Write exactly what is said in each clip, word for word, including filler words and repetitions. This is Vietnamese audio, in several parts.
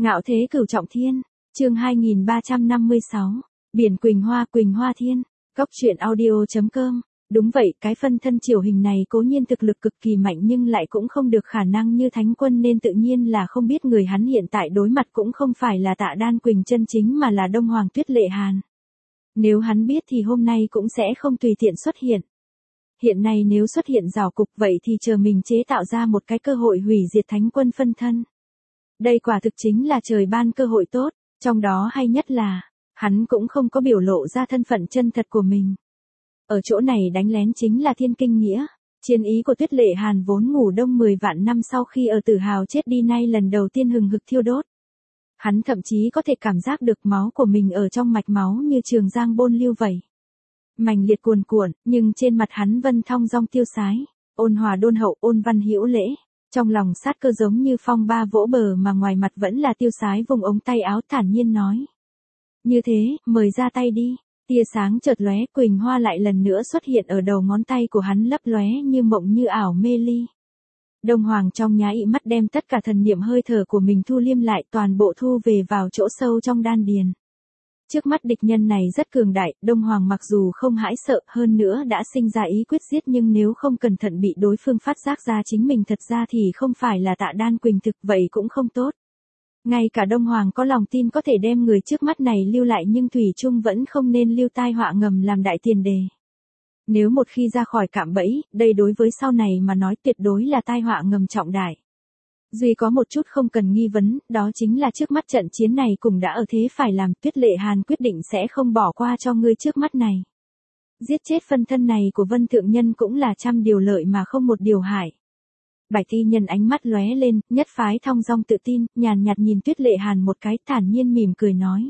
Ngạo thế cửu trọng thiên, chương hai nghìn ba trăm năm mươi sáu, biển Quỳnh Hoa, Quỳnh Hoa Thiên, Cóc truyện audio.com. Đúng vậy, cái phân thân triều hình này cố nhiên thực lực cực kỳ mạnh nhưng lại cũng không được khả năng như thánh quân nên tự nhiên là không biết người hắn hiện tại đối mặt cũng không phải là Tạ Đan Quỳnh chân chính mà là Đông Hoàng Tuyết Lệ Hàn. Nếu hắn biết thì hôm nay cũng sẽ không tùy tiện xuất hiện. Hiện nay nếu xuất hiện rào cục vậy thì chờ mình chế tạo ra một cái cơ hội hủy diệt thánh quân phân thân. Đây quả thực chính là trời ban cơ hội tốt, trong đó hay nhất là, hắn cũng không có biểu lộ ra thân phận chân thật của mình. Ở chỗ này đánh lén chính là thiên kinh nghĩa, chiến ý của Tuyết Lệ Hàn vốn ngủ đông mười vạn năm sau khi ở Tử Hào chết đi nay lần đầu tiên hừng hực thiêu đốt. Hắn thậm chí có thể cảm giác được máu của mình ở trong mạch máu như trường giang bôn lưu vậy. Mành liệt cuồn cuộn, nhưng trên mặt hắn vân thong dong tiêu sái, ôn hòa đôn hậu, ôn văn hữu lễ. Trong lòng sát cơ giống như phong ba vỗ bờ mà ngoài mặt vẫn là tiêu sái vùng ống tay áo thản nhiên nói. Như thế, mời ra tay đi. Tia sáng chợt lóe, Quỳnh Hoa lại lần nữa xuất hiện ở đầu ngón tay của hắn lấp lóe như mộng như ảo mê ly. Đông Hoàng trong nháy mắt đem tất cả thần niệm hơi thở của mình thu liêm lại toàn bộ thu về vào chỗ sâu trong đan điền. Trước mắt địch nhân này rất cường đại, Đông Hoàng mặc dù không hãi sợ hơn nữa đã sinh ra ý quyết giết nhưng nếu không cẩn thận bị đối phương phát giác ra chính mình thật ra thì không phải là Tạ Đan Quỳnh thực vậy cũng không tốt. Ngay cả Đông Hoàng có lòng tin có thể đem người trước mắt này lưu lại nhưng Thủy Trung vẫn không nên lưu tai họa ngầm làm đại tiền đề. Nếu một khi ra khỏi cạm bẫy, đây đối với sau này mà nói tuyệt đối là tai họa ngầm trọng đại. Duy có một chút không cần nghi vấn, đó chính là trước mắt trận chiến này cũng đã ở thế phải làm, Tuyết Lệ Hàn quyết định sẽ không bỏ qua cho ngươi trước mắt này. Giết chết phân thân này của Vân Thượng Nhân cũng là trăm điều lợi mà không một điều hại. Bạch Y Nhân ánh mắt lóe lên, nhất phái thong dong tự tin, nhàn nhạt nhìn Tuyết Lệ Hàn một cái, thản nhiên mỉm cười nói.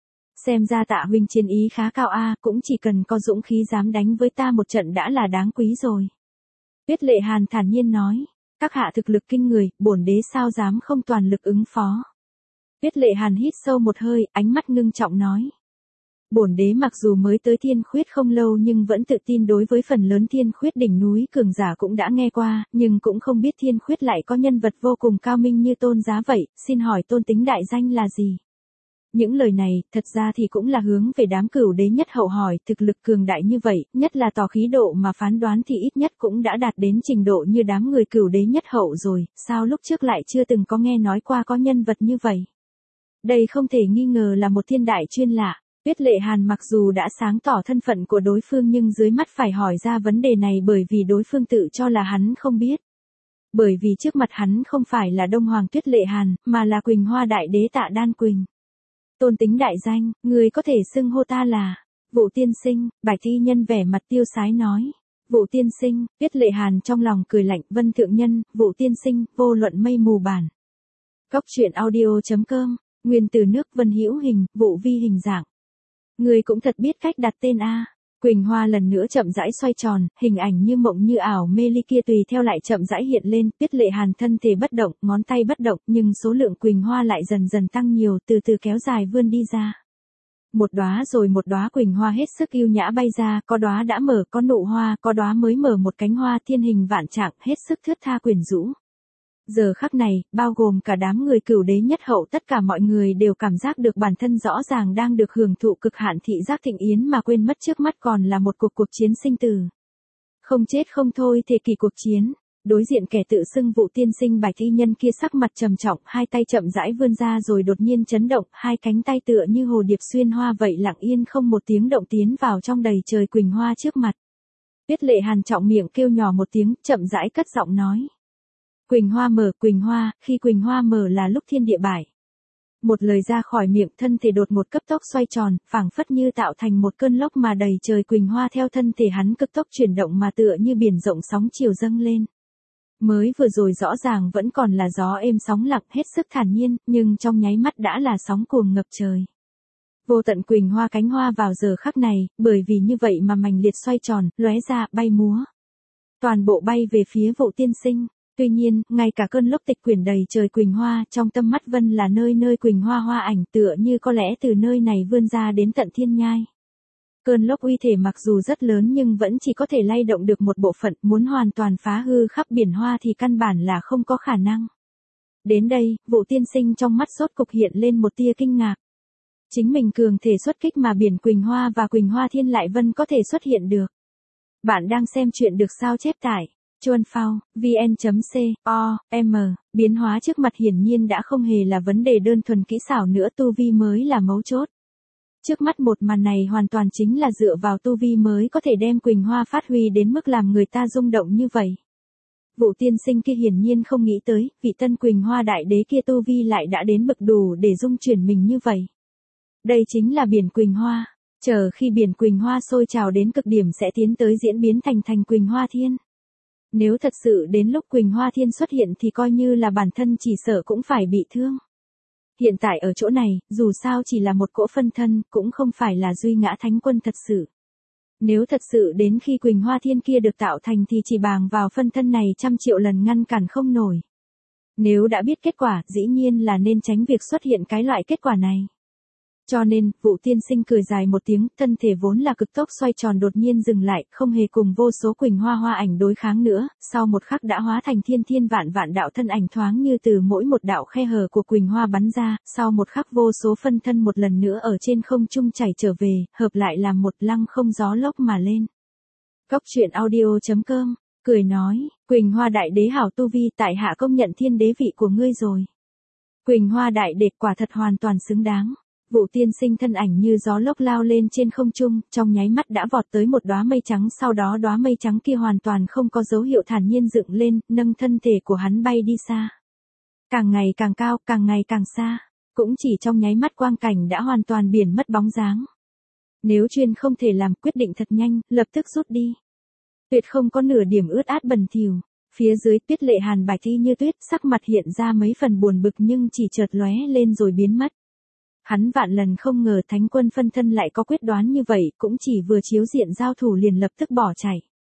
Xem ra Tạ huynh chiến ý khá cao a, cũng chỉ cần có dũng khí dám đánh với ta một trận đã là đáng quý rồi. Tuyết Lệ Hàn thản nhiên nói. Các hạ thực lực kinh người, bổn đế sao dám không toàn lực ứng phó. Tuyết Lệ Hàn hít sâu một hơi, ánh mắt ngưng trọng nói. Bổn đế mặc dù mới tới Thiên Khuyết không lâu nhưng vẫn tự tin đối với phần lớn Thiên Khuyết đỉnh núi cường giả cũng đã nghe qua, nhưng cũng không biết Thiên Khuyết lại có nhân vật vô cùng cao minh như Tôn Giá vậy, xin hỏi tôn tính đại danh là gì? Những lời này, thật ra thì cũng là hướng về đám cửu đế nhất hậu hỏi, thực lực cường đại như vậy, nhất là tỏ khí độ mà phán đoán thì ít nhất cũng đã đạt đến trình độ như đám người cửu đế nhất hậu rồi, sao lúc trước lại chưa từng có nghe nói qua có nhân vật như vậy. Đây không thể nghi ngờ là một thiên đại chuyên lạ. Tuyết Lệ Hàn mặc dù đã sáng tỏ thân phận của đối phương nhưng dưới mắt phải hỏi ra vấn đề này bởi vì đối phương tự cho là hắn không biết. Bởi vì trước mặt hắn không phải là Đông Hoàng Tuyết Lệ Hàn, mà là Quỳnh Hoa Đại Đế Tạ Đan Quỳnh. Tôn tính đại danh, người có thể xưng hô ta là Vũ Tiên Sinh. Bạch Y Nhân vẻ mặt tiêu sái nói. Vũ Tiên Sinh. Tuyết Lệ Hàn trong lòng cười lạnh. Vân Thượng Nhân, Vũ Tiên Sinh, vô luận mây mù bản. Cóc truyện audio.com. Nguyên từ nước Vân Hữu Hình, Vũ Vi hình dạng. Người cũng thật biết cách đặt tên a. Quỳnh Hoa lần nữa chậm rãi xoay tròn, hình ảnh như mộng như ảo mê ly kia tùy theo lại chậm rãi hiện lên, Tuyết Lệ Hàn thân thể bất động, ngón tay bất động, nhưng số lượng Quỳnh Hoa lại dần dần tăng nhiều, từ từ kéo dài vươn đi ra. Một đóa rồi một đóa Quỳnh Hoa hết sức yêu nhã bay ra, có đóa đã mở, có nụ hoa, có đóa mới mở một cánh hoa thiên hình vạn trạng, hết sức thướt tha quyến rũ. Giờ khắc này, bao gồm cả đám người cửu đế nhất hậu tất cả mọi người đều cảm giác được bản thân rõ ràng đang được hưởng thụ cực hạn thị giác thịnh yến mà quên mất trước mắt còn là một cuộc cuộc chiến sinh tử. Không chết không thôi thế kỷ cuộc chiến, đối diện kẻ tự xưng Vũ Tiên Sinh Bạch Y Nhân kia sắc mặt trầm trọng, hai tay chậm rãi vươn ra rồi đột nhiên chấn động, hai cánh tay tựa như hồ điệp xuyên hoa vậy lặng yên không một tiếng động tiến vào trong đầy trời Quỳnh Hoa trước mặt. Tuyết Lệ Hàn trọng miệng kêu nhỏ một tiếng, chậm rãi cất giọng nói. Quỳnh Hoa mở, Quỳnh Hoa, khi Quỳnh Hoa mở là lúc thiên địa bại. Một lời ra khỏi miệng, thân thể đột một cấp tốc xoay tròn, phảng phất như tạo thành một cơn lốc mà đầy trời Quỳnh Hoa theo thân thể hắn cực tốc chuyển động mà tựa như biển rộng sóng chiều dâng lên. Mới vừa rồi rõ ràng vẫn còn là gió êm sóng lặng hết sức thản nhiên, nhưng trong nháy mắt đã là sóng cuồng ngập trời. Vô tận Quỳnh Hoa cánh hoa vào giờ khắc này, bởi vì như vậy mà mành liệt xoay tròn, lóe ra, bay múa. Toàn bộ bay về phía Vũ Tiên Sinh. Tuy nhiên, ngay cả cơn lốc tịch quyển đầy trời Quỳnh Hoa, trong tâm mắt Vân là nơi nơi Quỳnh Hoa hoa ảnh tựa như có lẽ từ nơi này vươn ra đến tận thiên nhai. Cơn lốc uy thể mặc dù rất lớn nhưng vẫn chỉ có thể lay động được một bộ phận, muốn hoàn toàn phá hư khắp biển hoa thì căn bản là không có khả năng. Đến đây, Vũ tiên sinh trong mắt sốt cục hiện lên một tia kinh ngạc. Chính mình cường thể xuất kích mà biển Quỳnh Hoa và Quỳnh Hoa Thiên lại vẫn có thể xuất hiện được. Bạn đang xem chuyện được sao chép tải. Chuan Phao, vn.com, biến hóa trước mặt hiển nhiên đã không hề là vấn đề đơn thuần kỹ xảo nữa, tu vi mới là mấu chốt. Trước mắt một màn này hoàn toàn chính là dựa vào tu vi mới có thể đem Quỳnh Hoa phát huy đến mức làm người ta rung động như vậy. Vũ tiên sinh kia hiển nhiên không nghĩ tới, vị tân Quỳnh Hoa đại đế kia tu vi lại đã đến bậc đủ để dung chuyển mình như vậy. Đây chính là biển Quỳnh Hoa, chờ khi biển Quỳnh Hoa sôi trào đến cực điểm sẽ tiến tới diễn biến thành thành Quỳnh Hoa Thiên. Nếu thật sự đến lúc Quỳnh Hoa Thiên xuất hiện thì coi như là bản thân chỉ sợ cũng phải bị thương. Hiện tại ở chỗ này, dù sao chỉ là một cỗ phân thân, cũng không phải là Duy Ngã Thánh Quân thật sự. Nếu thật sự đến khi Quỳnh Hoa Thiên kia được tạo thành thì chỉ bàng vào phân thân này trăm triệu lần ngăn cản không nổi. Nếu đã biết kết quả, dĩ nhiên là nên tránh việc xuất hiện cái loại kết quả này. Cho nên, Vũ tiên sinh cười dài một tiếng, thân thể vốn là cực tốc xoay tròn đột nhiên dừng lại, không hề cùng vô số Quỳnh Hoa hoa ảnh đối kháng nữa, sau một khắc đã hóa thành thiên thiên vạn vạn đạo thân ảnh thoáng như từ mỗi một đạo khe hở của Quỳnh Hoa bắn ra, sau một khắc vô số phân thân một lần nữa ở trên không trung chảy trở về, hợp lại làm một lăng không gió lốc mà lên. Cóc truyện audio chấm com, cười nói, Quỳnh Hoa đại đế hảo tu vi, tại hạ công nhận thiên đế vị của ngươi rồi. Quỳnh Hoa đại đế quả thật hoàn toàn xứng đáng. Vũ tiên sinh thân ảnh như gió lốc lao lên trên không trung, trong nháy mắt đã vọt tới một đóa mây trắng, sau đó đóa mây trắng kia hoàn toàn không có dấu hiệu thản nhiên dựng lên, nâng thân thể của hắn bay đi xa. Càng ngày càng cao, càng ngày càng xa, cũng chỉ trong nháy mắt quang cảnh đã hoàn toàn biển mất bóng dáng. Nếu chuyên không thể làm, quyết định thật nhanh, lập tức rút đi. Tuyệt không có nửa điểm ướt át bẩn thỉu. Phía dưới Tuyết Lệ Hàn bạch y như tuyết, sắc mặt hiện ra mấy phần buồn bực nhưng chỉ chợt lóe lên rồi biến mất. Hắn vạn lần không ngờ Thánh Quân phân thân lại có quyết đoán như vậy, cũng chỉ vừa chiếu diện giao thủ liền lập tức bỏ chạy.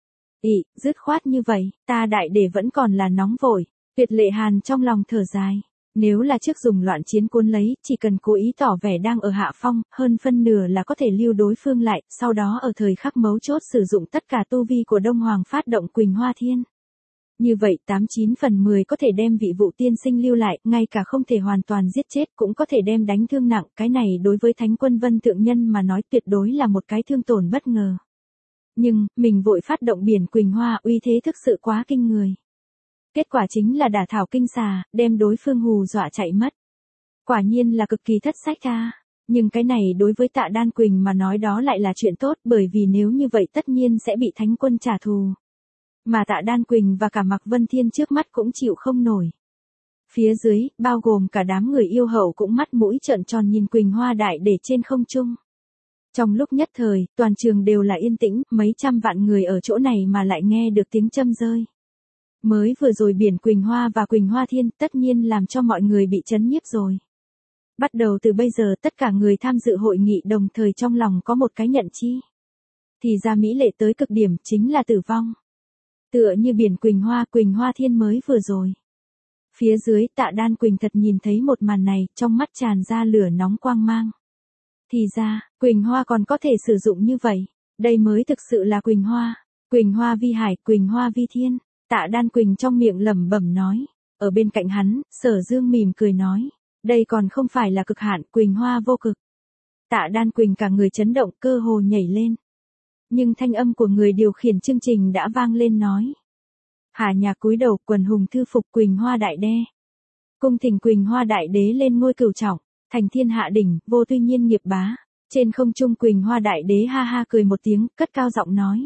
Ị, dứt khoát như vậy, ta đại để vẫn còn là nóng vội. Tuyệt Lệ Hàn trong lòng thở dài. Nếu là trước dùng loạn chiến cuốn lấy, chỉ cần cố ý tỏ vẻ đang ở hạ phong, hơn phân nửa là có thể lưu đối phương lại, sau đó ở thời khắc mấu chốt sử dụng tất cả tu vi của Đông Hoàng phát động Quỳnh Hoa Thiên. Như vậy tám chín phần mười có thể đem vị Vũ tiên sinh lưu lại, ngay cả không thể hoàn toàn giết chết cũng có thể đem đánh thương nặng, cái này đối với Thánh Quân Vân Thượng Nhân mà nói tuyệt đối là một cái thương tổn bất ngờ. Nhưng, mình vội phát động biển Quỳnh Hoa, uy thế thực sự quá kinh người. Kết quả chính là đả thảo kinh xà, đem đối phương hù dọa chạy mất. Quả nhiên là cực kỳ thất sách a. Nhưng cái này đối với Tạ Đan Quỳnh mà nói đó lại là chuyện tốt, bởi vì nếu như vậy tất nhiên sẽ bị Thánh Quân trả thù. Mà Tạ Đan Quỳnh và cả Mạc Vân Thiên trước mắt cũng chịu không nổi. Phía dưới, bao gồm cả đám người yêu hậu cũng mắt mũi trợn tròn nhìn Quỳnh Hoa đại để trên không trung. Trong lúc nhất thời, toàn trường đều là yên tĩnh, mấy trăm vạn người ở chỗ này mà lại nghe được tiếng châm rơi. Mới vừa rồi biển Quỳnh Hoa và Quỳnh Hoa Thiên tất nhiên làm cho mọi người bị chấn nhiếp rồi. Bắt đầu từ bây giờ tất cả người tham dự hội nghị đồng thời trong lòng có một cái nhận chi. Thì ra mỹ lệ tới cực điểm chính là tử vong. Tựa như biển Quỳnh Hoa, Quỳnh Hoa Thiên mới vừa rồi. Phía dưới Tạ Đan Quỳnh thật nhìn thấy một màn này, trong mắt tràn ra lửa nóng quang mang. Thì ra, Quỳnh Hoa còn có thể sử dụng như vậy. Đây mới thực sự là Quỳnh Hoa. Quỳnh Hoa vi hải, Quỳnh Hoa vi thiên. Tạ Đan Quỳnh trong miệng lẩm bẩm nói. Ở bên cạnh hắn, Sở Dương mỉm cười nói. Đây còn không phải là cực hạn, Quỳnh Hoa vô cực. Tạ Đan Quỳnh cả người chấn động, cơ hồ nhảy lên. Nhưng thanh âm của người điều khiển chương trình đã vang lên nói. Hà Nhạc cúi đầu, quần hùng thư phục Quỳnh Hoa đại đế. Cung thỉnh Quỳnh Hoa đại đế lên ngôi cửu trọng, thành thiên hạ đỉnh, vô tuy nhiên nghiệp bá. Trên không trung Quỳnh Hoa đại đế ha ha cười một tiếng, cất cao giọng nói.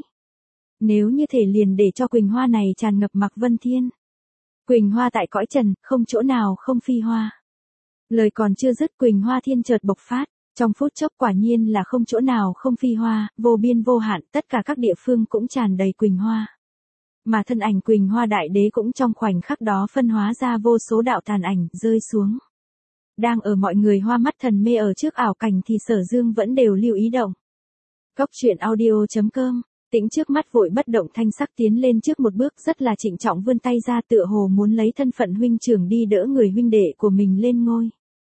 Nếu như thể liền để cho Quỳnh Hoa này tràn ngập Mạc Vân Thiên. Quỳnh Hoa tại cõi trần, không chỗ nào không phi hoa. Lời còn chưa dứt Quỳnh Hoa Thiên chợt bộc phát. Trong phút chốc quả nhiên là không chỗ nào không phi hoa, vô biên vô hạn, tất cả các địa phương cũng tràn đầy Quỳnh Hoa. Mà thân ảnh Quỳnh Hoa đại đế cũng trong khoảnh khắc đó phân hóa ra vô số đạo tàn ảnh, rơi xuống. Đang ở mọi người hoa mắt thần mê ở trước ảo cảnh thì Sở Dương vẫn đều lưu ý động. Cóc truyện audio chấm com, Tĩnh trước mắt vội bất động thanh sắc tiến lên trước một bước rất là trịnh trọng vươn tay ra tựa hồ muốn lấy thân phận huynh trưởng đi đỡ người huynh đệ của mình lên ngôi.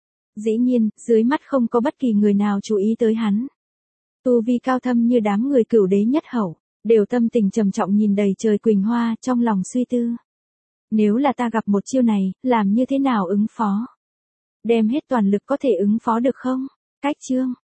Dĩ nhiên, dưới mắt không có bất kỳ người nào chú ý tới hắn. Tu vi cao thâm như đám người cửu đế nhất hậu, đều tâm tình trầm trọng nhìn đầy trời Quỳnh Hoa trong lòng suy tư. Nếu là ta gặp một chiêu này, làm như thế nào ứng phó? Đem hết toàn lực có thể ứng phó được không? Cách chương